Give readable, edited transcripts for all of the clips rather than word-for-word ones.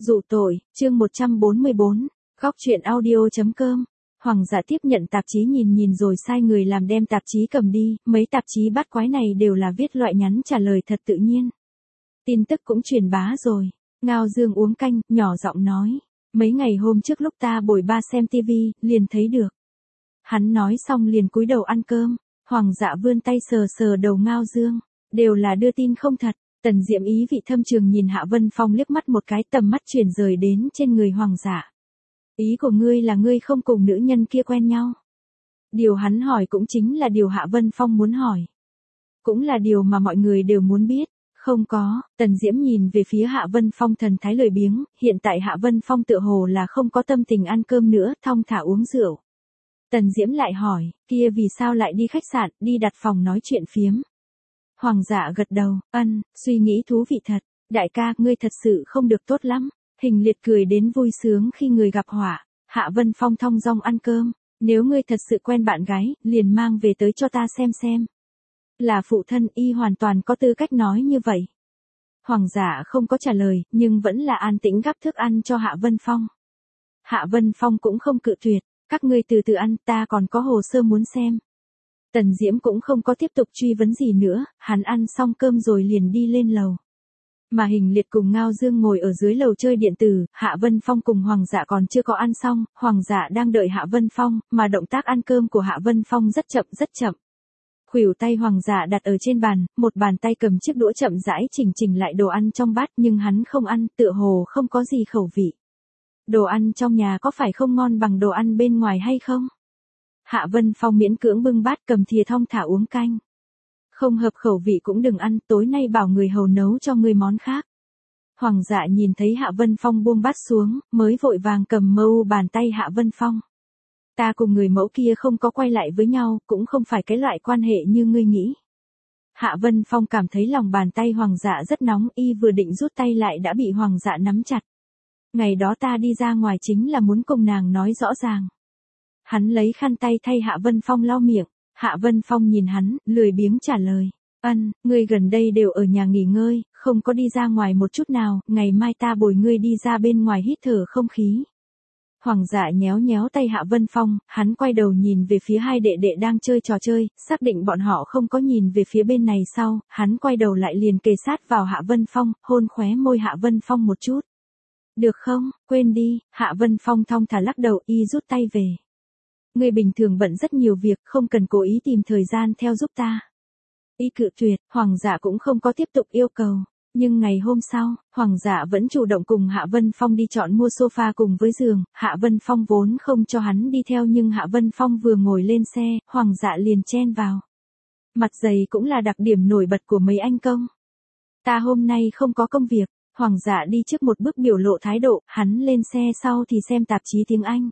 Dụ tội, chương 144, góc truyện audio.com. Hoàng dạ tiếp nhận tạp chí nhìn rồi sai người làm đem tạp chí cầm đi, mấy tạp chí bắt quái này đều là viết loại nhắn trả lời thật tự nhiên. Tin tức cũng truyền bá rồi. Ngao Dương uống canh, nhỏ giọng nói. Mấy ngày hôm trước lúc ta bồi ba xem tivi, liền thấy được. Hắn nói xong liền cúi đầu ăn cơm. Hoàng dạ vươn tay sờ sờ đầu Ngao Dương. Đều là đưa tin không thật. Tần Diệm ý vị thâm trường nhìn Hạ Vân Phong liếc mắt một cái, tầm mắt chuyển rời đến trên người Hoàng dạ. Ý của ngươi là ngươi không cùng nữ nhân kia quen nhau. Điều hắn hỏi cũng chính là điều Hạ Vân Phong muốn hỏi. Cũng là điều mà mọi người đều muốn biết. Không có, Tần Diễm nhìn về phía Hạ Vân Phong thần thái lười biếng, hiện tại Hạ Vân Phong tựa hồ là không có tâm tình ăn cơm nữa, thong thả uống rượu. Tần Diễm lại hỏi, kia vì sao lại đi khách sạn, đi đặt phòng nói chuyện phiếm. Hoàng dạ gật đầu, suy nghĩ thú vị thật, đại ca, ngươi thật sự không được tốt lắm. Hình Liệt cười đến vui sướng khi người gặp họa. Hạ Vân Phong thong dong ăn cơm, nếu ngươi thật sự quen bạn gái, liền mang về tới cho ta xem. Là phụ thân, y hoàn toàn có tư cách nói như vậy. Hoàng giả không có trả lời, nhưng vẫn là an tĩnh gắp thức ăn cho Hạ Vân Phong. Hạ Vân Phong cũng không cự tuyệt, các ngươi từ từ ăn, ta còn có hồ sơ muốn xem. Tần Diễm cũng không có tiếp tục truy vấn gì nữa, hắn ăn xong cơm rồi liền đi lên lầu. Mà Hình Liệt cùng Ngao Dương ngồi ở dưới lầu chơi điện tử, Hạ Vân Phong cùng Hoàng dạ còn chưa có ăn xong, Hoàng dạ đang đợi Hạ Vân Phong, mà động tác ăn cơm của Hạ Vân Phong rất chậm. Khuỷu tay Hoàng dạ đặt ở trên bàn, một bàn tay cầm chiếc đũa chậm rãi chỉnh lại đồ ăn trong bát, nhưng hắn không ăn, tựa hồ không có gì khẩu vị. Đồ ăn trong nhà có phải không ngon bằng đồ ăn bên ngoài hay không? Hạ Vân Phong miễn cưỡng bưng bát, cầm thìa thong thả uống canh. Không hợp khẩu vị cũng đừng ăn, tối nay bảo người hầu nấu cho người món khác. Hoàng dạ nhìn thấy Hạ Vân Phong buông bát xuống, mới vội vàng cầm mâu bàn tay Hạ Vân Phong. Ta cùng người mẫu kia không có quay lại với nhau, cũng không phải cái loại quan hệ như ngươi nghĩ. Hạ Vân Phong cảm thấy lòng bàn tay Hoàng dạ rất nóng, y vừa định rút tay lại đã bị Hoàng dạ nắm chặt. Ngày đó ta đi ra ngoài chính là muốn cùng nàng nói rõ ràng. Hắn lấy khăn tay thay Hạ Vân Phong lau miệng. Hạ Vân Phong nhìn hắn, lười biếng trả lời. Ngươi gần đây đều ở nhà nghỉ ngơi, không có đi ra ngoài một chút nào, ngày mai ta bồi ngươi đi ra bên ngoài hít thở không khí. Hoàng dạ nhéo tay Hạ Vân Phong, hắn quay đầu nhìn về phía hai đệ đệ đang chơi trò chơi, xác định bọn họ không có nhìn về phía bên này sau, hắn quay đầu lại liền kề sát vào Hạ Vân Phong, hôn khóe môi Hạ Vân Phong một chút. Được không, quên đi, Hạ Vân Phong thong thả lắc đầu, y rút tay về. Ngươi bình thường bận rất nhiều việc, không cần cố ý tìm thời gian theo giúp ta. Y cự tuyệt, Hoàng dạ cũng không có tiếp tục yêu cầu. Nhưng ngày hôm sau, Hoàng dạ vẫn chủ động cùng Hạ Vân Phong đi chọn mua sofa cùng với giường. Hạ Vân Phong vốn không cho hắn đi theo, nhưng Hạ Vân Phong vừa ngồi lên xe, Hoàng dạ liền chen vào. Mặt dày cũng là đặc điểm nổi bật của mấy anh công. Ta hôm nay không có công việc. Hoàng dạ đi trước một bước biểu lộ thái độ, hắn lên xe sau thì xem tạp chí tiếng Anh.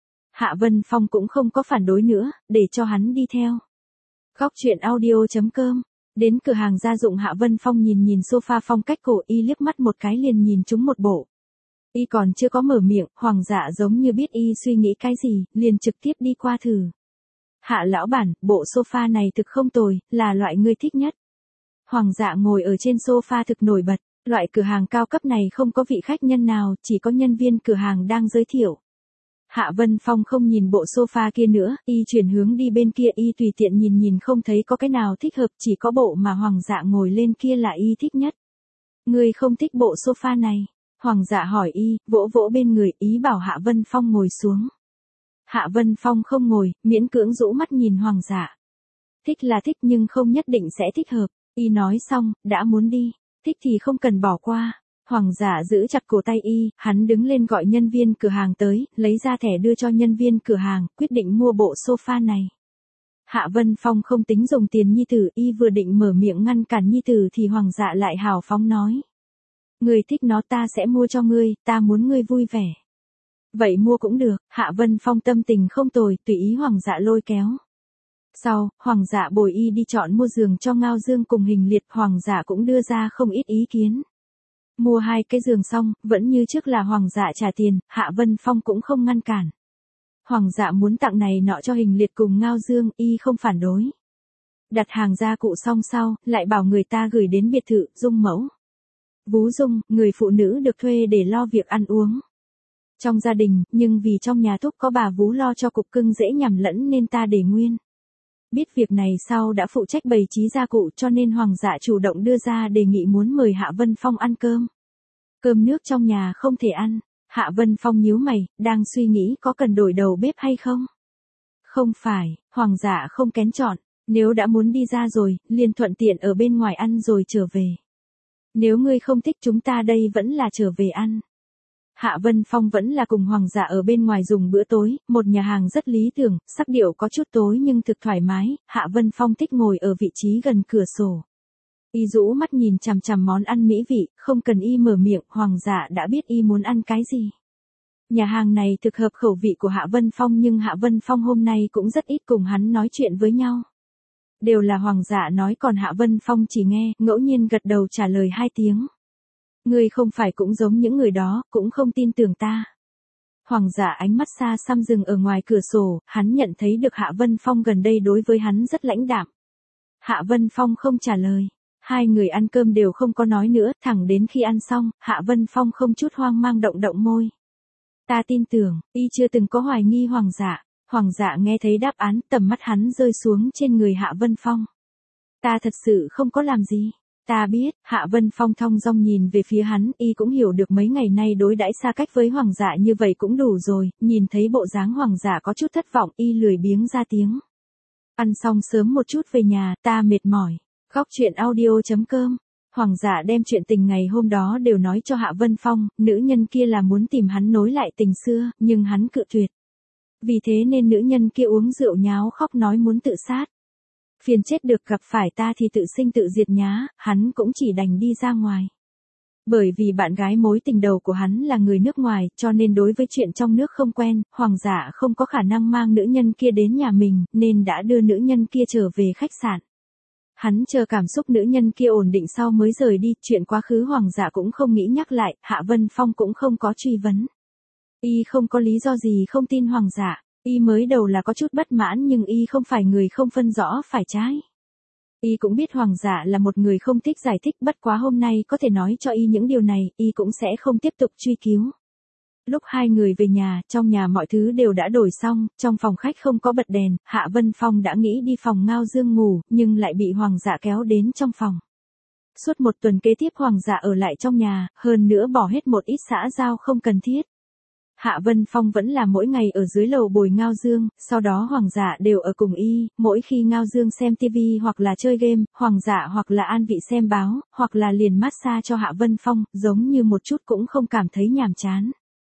Hạ Vân Phong cũng không có phản đối nữa, để cho hắn đi theo. Góc truyện audio.com. Đến cửa hàng gia dụng, Hạ Vân Phong nhìn sofa phong cách cổ, y liếc mắt một cái liền nhìn trúng một bộ. Y còn chưa có mở miệng, Hoàng dạ giống như biết y suy nghĩ cái gì, liền trực tiếp đi qua thử. Hạ lão bản, bộ sofa này thực không tồi, là loại ngươi thích nhất. Hoàng dạ ngồi ở trên sofa thực nổi bật, loại cửa hàng cao cấp này không có vị khách nhân nào, chỉ có nhân viên cửa hàng đang giới thiệu. Hạ Vân Phong không nhìn bộ sofa kia nữa, y chuyển hướng đi bên kia, y tùy tiện nhìn không thấy có cái nào thích hợp, chỉ có bộ mà Hoàng dạ ngồi lên kia là y thích nhất. Ngươi không thích bộ sofa này? Hoàng dạ hỏi y, vỗ bên người, ý bảo Hạ Vân Phong ngồi xuống. Hạ Vân Phong không ngồi, miễn cưỡng rũ mắt nhìn Hoàng dạ. Thích là thích nhưng không nhất định sẽ thích hợp, y nói xong, đã muốn đi, thích thì không cần bỏ qua. Hoàng dạ giữ chặt cổ tay y, hắn đứng lên gọi nhân viên cửa hàng tới, lấy ra thẻ đưa cho nhân viên cửa hàng, quyết định mua bộ sofa này. Hạ Vân Phong không tính dùng tiền nhi tử, y vừa định mở miệng ngăn cản nhi tử thì Hoàng dạ lại hào phóng nói. Ngươi thích nó ta sẽ mua cho ngươi, ta muốn ngươi vui vẻ. Vậy mua cũng được, Hạ Vân Phong tâm tình không tồi, tùy ý Hoàng dạ lôi kéo. Sau, Hoàng dạ bồi y đi chọn mua giường cho Ngao Dương cùng Hình Liệt, Hoàng dạ cũng đưa ra không ít ý kiến. Mua 2 cái giường xong, vẫn như trước là Hoàng dạ trả tiền, Hạ Vân Phong cũng không ngăn cản. Hoàng dạ muốn tặng này nọ cho Hình Liệt cùng Ngao Dương, y không phản đối. Đặt hàng gia cụ xong sau, lại bảo người ta gửi đến biệt thự, dung mẫu. Vú Dung, người phụ nữ được thuê để lo việc ăn uống trong gia đình, nhưng vì trong nhà thúc có bà vú lo cho cục cưng dễ nhầm lẫn nên ta để nguyên. Biết việc này sau đã phụ trách bày trí gia cụ cho nên Hoàng dạ chủ động đưa ra đề nghị muốn mời Hạ Vân Phong ăn cơm. Cơm nước trong nhà không thể ăn. Hạ Vân Phong nhíu mày, đang suy nghĩ có cần đổi đầu bếp hay không? Không phải, Hoàng dạ không kén chọn, nếu đã muốn đi ra rồi, liền thuận tiện ở bên ngoài ăn rồi trở về. Nếu ngươi không thích chúng ta đây vẫn là trở về ăn. Hạ Vân Phong vẫn là cùng Hoàng dạ ở bên ngoài dùng bữa tối, một nhà hàng rất lý tưởng, sắc điệu có chút tối nhưng thực thoải mái, Hạ Vân Phong thích ngồi ở vị trí gần cửa sổ. Y rũ mắt nhìn chằm chằm món ăn mỹ vị, không cần y mở miệng, Hoàng dạ đã biết y muốn ăn cái gì. Nhà hàng này thực hợp khẩu vị của Hạ Vân Phong nhưng Hạ Vân Phong hôm nay cũng rất ít cùng hắn nói chuyện với nhau. Đều là Hoàng dạ nói còn Hạ Vân Phong chỉ nghe, ngẫu nhiên gật đầu trả lời 2 tiếng. Ngươi không phải cũng giống những người đó, cũng không tin tưởng ta. Hoàng dạ ánh mắt xa xăm dừng ở ngoài cửa sổ, hắn nhận thấy được Hạ Vân Phong gần đây đối với hắn rất lãnh đạm. Hạ Vân Phong không trả lời. 2 người ăn cơm đều không có nói nữa, thẳng đến khi ăn xong, Hạ Vân Phong không chút hoang mang động động môi. Ta tin tưởng, y chưa từng có hoài nghi Hoàng dạ. Hoàng dạ nghe thấy đáp án, tầm mắt hắn rơi xuống trên người Hạ Vân Phong. Ta thật sự không có làm gì. Ta biết, Hạ Vân Phong thong dong nhìn về phía hắn, y cũng hiểu được mấy ngày nay đối đãi xa cách với Hoàng dạ như vậy cũng đủ rồi, nhìn thấy bộ dáng Hoàng dạ có chút thất vọng, y lười biếng ra tiếng. Ăn xong sớm một chút về nhà, ta mệt mỏi. Khóc chuyện audio.com. Hoàng dạ đem chuyện tình ngày hôm đó đều nói cho Hạ Vân Phong, nữ nhân kia là muốn tìm hắn nối lại tình xưa, nhưng hắn cự tuyệt. Vì thế nên nữ nhân kia uống rượu nháo khóc nói muốn tự sát. Phiền chết được, gặp phải ta thì tự sinh tự diệt nhá, hắn cũng chỉ đành đi ra ngoài. Bởi vì bạn gái mối tình đầu của hắn là người nước ngoài, cho nên đối với chuyện trong nước không quen, Hoàng dạ không có khả năng mang nữ nhân kia đến nhà mình, nên đã đưa nữ nhân kia trở về khách sạn. Hắn chờ cảm xúc nữ nhân kia ổn định sau mới rời đi, chuyện quá khứ Hoàng dạ cũng không nghĩ nhắc lại, Hạ Vân Phong cũng không có truy vấn. Y không có lý do gì không tin Hoàng dạ, y mới đầu là có chút bất mãn nhưng y không phải người không phân rõ phải trái. Y cũng biết Hoàng dạ là một người không thích giải thích, bất quá hôm nay có thể nói cho y những điều này, y cũng sẽ không tiếp tục truy cứu. Lúc 2 người về nhà, trong nhà mọi thứ đều đã đổi xong, trong phòng khách không có bật đèn, Hạ Vân Phong đã nghĩ đi phòng Ngao Dương ngủ, nhưng lại bị Hoàng dạ kéo đến trong phòng. Suốt một tuần kế tiếp Hoàng dạ ở lại trong nhà, hơn nữa bỏ hết một ít xã giao không cần thiết. Hạ Vân Phong vẫn là mỗi ngày ở dưới lầu bồi Ngao Dương, sau đó Hoàng dạ đều ở cùng y, mỗi khi Ngao Dương xem TV hoặc là chơi game, Hoàng dạ hoặc là an vị xem báo, hoặc là liền massage cho Hạ Vân Phong, giống như một chút cũng không cảm thấy nhàm chán.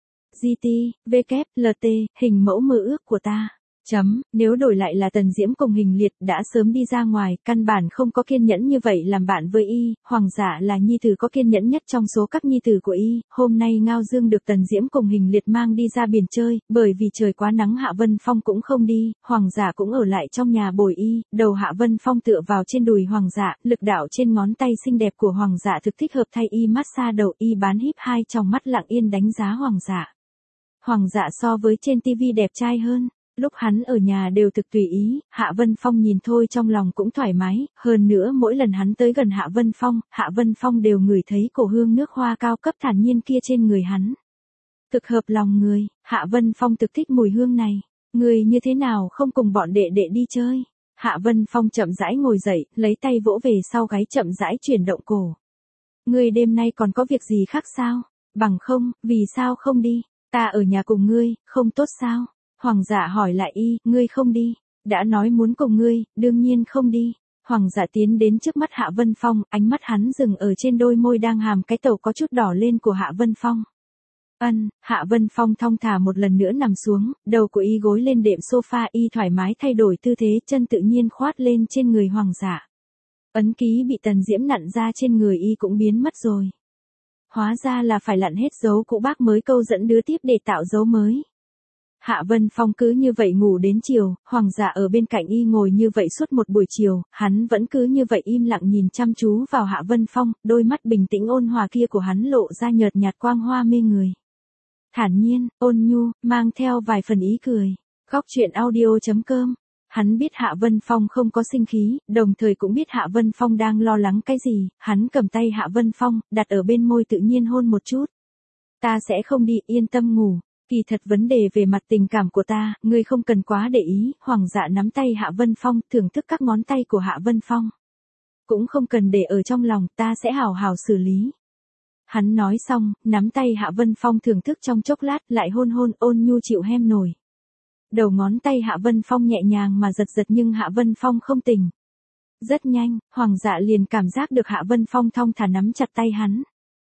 GT, WLT, hình mẫu mơ ước của ta. Nếu đổi lại là Tần Diễm cùng Hình Liệt đã sớm đi ra ngoài, căn bản không có kiên nhẫn như vậy làm bạn với y, Hoàng dạ là nhi tử có kiên nhẫn nhất trong số các nhi tử của y, hôm nay Ngao Dương được Tần Diễm cùng Hình Liệt mang đi ra biển chơi, bởi vì trời quá nắng Hạ Vân Phong cũng không đi, Hoàng dạ cũng ở lại trong nhà bồi y, đầu Hạ Vân Phong tựa vào trên đùi Hoàng dạ, lực đạo trên ngón tay xinh đẹp của Hoàng dạ thực thích hợp thay y massage đầu, y bán híp 2 trong mắt lặng yên đánh giá Hoàng dạ. Hoàng dạ so với trên TV đẹp trai hơn. Lúc hắn ở nhà đều thực tùy ý, Hạ Vân Phong nhìn thôi trong lòng cũng thoải mái, hơn nữa mỗi lần hắn tới gần Hạ Vân Phong đều ngửi thấy cổ hương nước hoa cao cấp thản nhiên kia trên người hắn. Thực hợp lòng người, Hạ Vân Phong thực thích mùi hương này. Người như thế nào không cùng bọn đệ đệ đi chơi? Hạ Vân Phong chậm rãi ngồi dậy, lấy tay vỗ về sau gáy chậm rãi chuyển động cổ. Ngươi đêm nay còn có việc gì khác sao? Bằng không, vì sao không đi? Ta ở nhà cùng ngươi, không tốt sao? Hoàng dạ hỏi lại y, ngươi không đi, đã nói muốn cùng ngươi, đương nhiên không đi. Hoàng dạ tiến đến trước mắt Hạ Vân Phong, ánh mắt hắn dừng ở trên đôi môi đang hàm cái tàu có chút đỏ lên của Hạ Vân Phong. Hạ Vân Phong thong thả một lần nữa nằm xuống, đầu của y gối lên đệm sofa, y thoải mái thay đổi tư thế, chân tự nhiên khoát lên trên người Hoàng dạ. Ấn ký bị Tần Diễm nặn ra trên người y cũng biến mất rồi. Hóa ra là phải lặn hết dấu cũ bác mới câu dẫn đứa tiếp để tạo dấu mới. Hạ Vân Phong cứ như vậy ngủ đến chiều, Hoàng dạ ở bên cạnh y ngồi như vậy suốt một buổi chiều, hắn vẫn cứ như vậy im lặng nhìn chăm chú vào Hạ Vân Phong, đôi mắt bình tĩnh ôn hòa kia của hắn lộ ra nhợt nhạt quang hoa mê người. Thản nhiên, ôn nhu, mang theo vài phần ý cười. Khóc chuyện audio.com Hắn biết Hạ Vân Phong không có sinh khí, đồng thời cũng biết Hạ Vân Phong đang lo lắng cái gì, hắn cầm tay Hạ Vân Phong, đặt ở bên môi tự nhiên hôn một chút. Ta sẽ không đi, yên tâm ngủ. Kỳ thật vấn đề về mặt tình cảm của ta, ngươi không cần quá để ý. Hoàng dạ nắm tay Hạ Vân Phong, thưởng thức các ngón tay của Hạ Vân Phong. Cũng không cần để ở trong lòng, ta sẽ hào hào xử lý. Hắn nói xong, nắm tay Hạ Vân Phong thưởng thức trong chốc lát, lại hôn hôn ôn nhu chịu hem nổi. Đầu ngón tay Hạ Vân Phong nhẹ nhàng mà giật giật nhưng Hạ Vân Phong không tỉnh. Rất nhanh, Hoàng dạ liền cảm giác được Hạ Vân Phong thong thả nắm chặt tay hắn.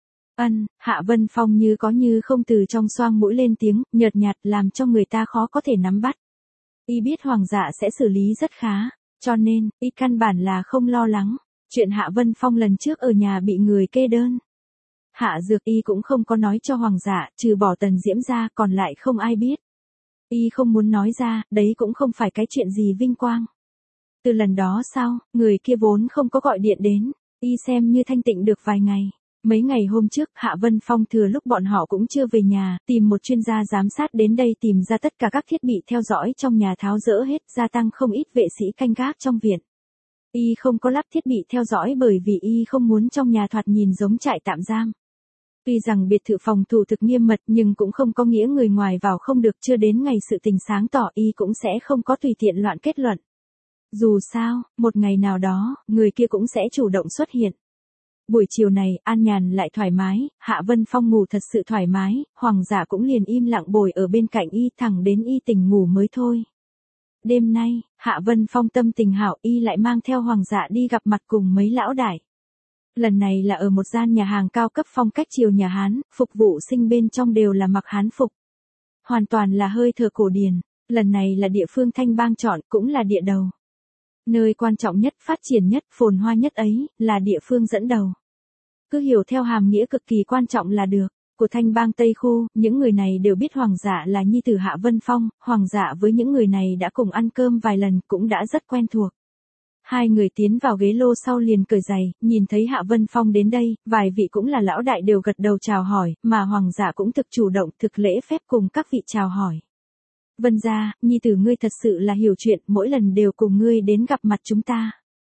Hạ Vân Phong như có như không từ trong xoang mũi lên tiếng, nhợt nhạt làm cho người ta khó có thể nắm bắt. Y biết Hoàng dạ sẽ xử lý rất khá, cho nên, y căn bản là không lo lắng. Chuyện Hạ Vân Phong lần trước ở nhà bị người kê đơn. Hạ Dược Y cũng không có nói cho Hoàng dạ, trừ bỏ Tần Diễm ra còn lại không ai biết. Y không muốn nói ra, đấy cũng không phải cái chuyện gì vinh quang. Từ lần đó sau, người kia vốn không có gọi điện đến, y xem như thanh tịnh được vài ngày. Mấy ngày hôm trước, Hạ Vân Phong thừa lúc bọn họ cũng chưa về nhà, tìm một chuyên gia giám sát đến đây tìm ra tất cả các thiết bị theo dõi trong nhà tháo dỡ hết, gia tăng không ít vệ sĩ canh gác trong viện. Y không có lắp thiết bị theo dõi bởi vì y không muốn trong nhà thoạt nhìn giống trại tạm giam. Tuy rằng biệt thự phòng thủ thực nghiêm mật nhưng cũng không có nghĩa người ngoài vào không được, chưa đến ngày sự tình sáng tỏ y cũng sẽ không có tùy tiện loạn kết luận. Dù sao, một ngày nào đó, người kia cũng sẽ chủ động xuất hiện. Buổi chiều này, an nhàn lại thoải mái, Hạ Vân Phong ngủ thật sự thoải mái, Hoàng giả cũng liền im lặng bồi ở bên cạnh y thẳng đến y tỉnh ngủ mới thôi. Đêm nay, Hạ Vân Phong tâm tình hảo y lại mang theo Hoàng dạ đi gặp mặt cùng mấy lão đại. Lần này là ở một gian nhà hàng cao cấp phong cách triều nhà Hán, phục vụ sinh bên trong đều là mặc Hán phục. Hoàn toàn là hơi thở cổ điển, lần này là địa phương Thanh Bang chọn cũng là địa đầu. Nơi quan trọng nhất, phát triển nhất, phồn hoa nhất ấy, là địa phương dẫn đầu. Cứ hiểu theo hàm nghĩa cực kỳ quan trọng là được. Của Thanh Bang Tây Khu, những người này đều biết Hoàng dạ là nhi tử Hạ Vân Phong, Hoàng dạ với những người này đã cùng ăn cơm vài lần cũng đã rất quen thuộc. Hai người tiến vào ghế lô sau liền cởi giày, nhìn thấy Hạ Vân Phong đến đây, vài vị cũng là lão đại đều gật đầu chào hỏi, mà Hoàng dạ cũng thực chủ động thực lễ phép cùng các vị chào hỏi. Vân gia, nhi tử ngươi thật sự là hiểu chuyện, mỗi lần đều cùng ngươi đến gặp mặt chúng ta.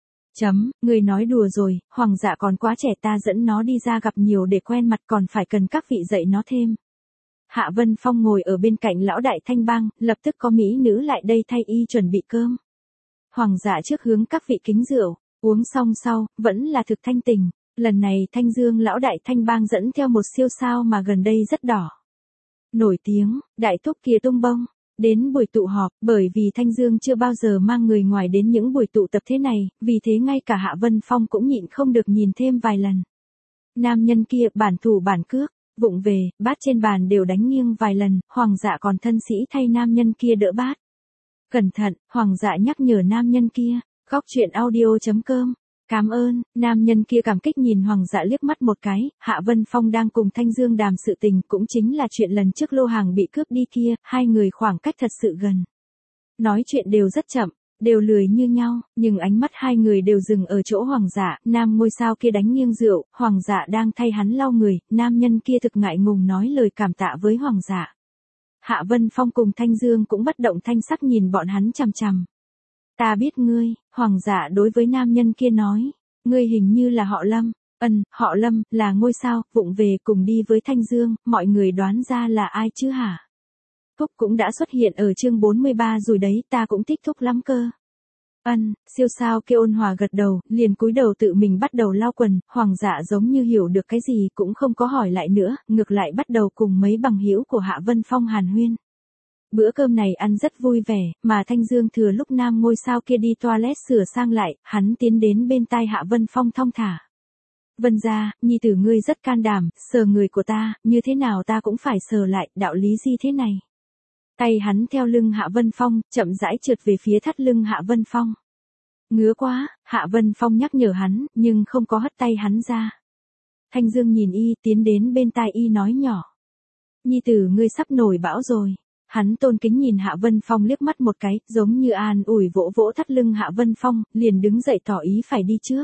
Ngươi nói đùa rồi, Hoàng dạ còn quá trẻ, ta dẫn nó đi ra gặp nhiều để quen mặt, còn phải cần các vị dạy nó thêm. Hạ Vân Phong ngồi ở bên cạnh lão đại Thanh Bang, lập tức có mỹ nữ lại đây thay y chuẩn bị cơm. Hoàng dạ trước hướng các vị kính rượu, uống xong sau, vẫn là thực thanh tình. Lần này Thanh Dương lão đại Thanh Bang dẫn theo một siêu sao mà gần đây rất đỏ. Nổi tiếng, đại thúc kia tung bông. Đến buổi tụ họp, bởi vì Thanh Dương chưa bao giờ mang người ngoài đến những buổi tụ tập thế này, vì thế ngay cả Hạ Vân Phong cũng nhịn không được nhìn thêm vài lần. Nam nhân kia bản thủ bản cước, vụng về, bát trên bàn đều đánh nghiêng vài lần, Hoàng dạ còn thân sĩ thay nam nhân kia đỡ bát. Cẩn thận, Hoàng dạ nhắc nhở nam nhân kia. Góc truyện audio.com. Cảm ơn, nam nhân kia cảm kích nhìn Hoàng dạ liếc mắt một cái, Hạ Vân Phong đang cùng Thanh Dương đàm sự tình, cũng chính là chuyện lần trước lô hàng bị cướp đi kia, hai người khoảng cách thật sự gần. Nói chuyện đều rất chậm, đều lười như nhau, nhưng ánh mắt hai người đều dừng ở chỗ Hoàng dạ, nam ngôi sao kia đánh nghiêng rượu, Hoàng dạ đang thay hắn lau người, nam nhân kia thực ngại ngùng nói lời cảm tạ với Hoàng dạ. Hạ Vân Phong cùng Thanh Dương cũng bất động thanh sắc nhìn bọn hắn chằm chằm. Ta biết ngươi, Hoàng dạ đối với nam nhân kia nói, ngươi hình như là họ Lâm. Họ Lâm, là ngôi sao, vụng về cùng đi với Thanh Dương, mọi người đoán ra là ai chứ hả? Thúc cũng đã xuất hiện ở chương 43 rồi đấy, ta cũng thích Thúc lắm cơ. Siêu sao kia ôn hòa gật đầu, liền cúi đầu tự mình bắt đầu lau quần, Hoàng dạ giống như hiểu được cái gì cũng không có hỏi lại nữa, ngược lại bắt đầu cùng mấy bằng hữu của Hạ Vân Phong hàn huyên. Bữa cơm này ăn rất vui vẻ, mà Thanh Dương thừa lúc nam ngôi sao kia đi toilet sửa sang lại, hắn tiến đến bên tai Hạ Vân Phong thong thả. Vân gia, nhi tử ngươi rất can đảm, sờ người của ta, như thế nào ta cũng phải sờ lại, đạo lý gì thế này? Tay hắn theo lưng Hạ Vân Phong, chậm rãi trượt về phía thắt lưng Hạ Vân Phong. Ngứa quá, Hạ Vân Phong nhắc nhở hắn, nhưng không có hất tay hắn ra. Thanh Dương nhìn y, tiến đến bên tai y nói nhỏ. Nhi tử ngươi sắp nổi bão rồi. Hắn tôn kính nhìn Hạ Vân Phong liếc mắt một cái, giống như an ủi vỗ vỗ thắt lưng Hạ Vân Phong, liền đứng dậy tỏ ý phải đi trước.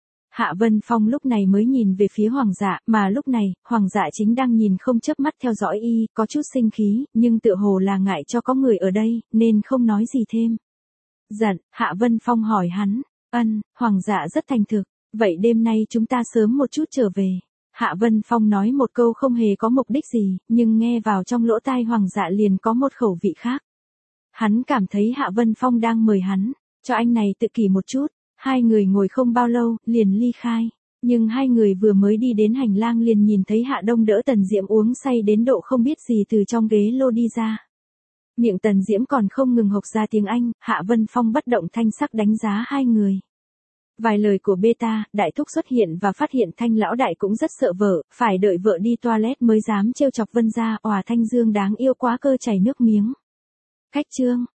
Hạ Vân Phong lúc này mới nhìn về phía Hoàng dạ, mà lúc này, Hoàng dạ chính đang nhìn không chớp mắt theo dõi y, có chút sinh khí, nhưng tựa hồ là ngại cho có người ở đây, nên không nói gì thêm. Giận, Hạ Vân Phong hỏi hắn. Hoàng dạ rất thành thực. Vậy đêm nay chúng ta sớm một chút trở về. Hạ Vân Phong nói một câu không hề có mục đích gì, nhưng nghe vào trong lỗ tai Hoàng dạ liền có một khẩu vị khác. Hắn cảm thấy Hạ Vân Phong đang mời hắn, cho anh này tự kỷ một chút. Hai người ngồi không bao lâu, liền ly khai. Nhưng hai người vừa mới đi đến hành lang liền nhìn thấy Hạ Đông đỡ Tần Diễm uống say đến độ không biết gì từ trong ghế lô đi ra. Miệng Tần Diễm còn không ngừng hộc ra tiếng Anh, Hạ Vân Phong bất động thanh sắc đánh giá hai người. Vài lời của beta, đại thúc xuất hiện và phát hiện Thanh lão đại cũng rất sợ vợ, phải đợi vợ đi toilet mới dám trêu chọc Vân gia, Thanh Dương đáng yêu quá cơ chảy nước miếng. Khách trương,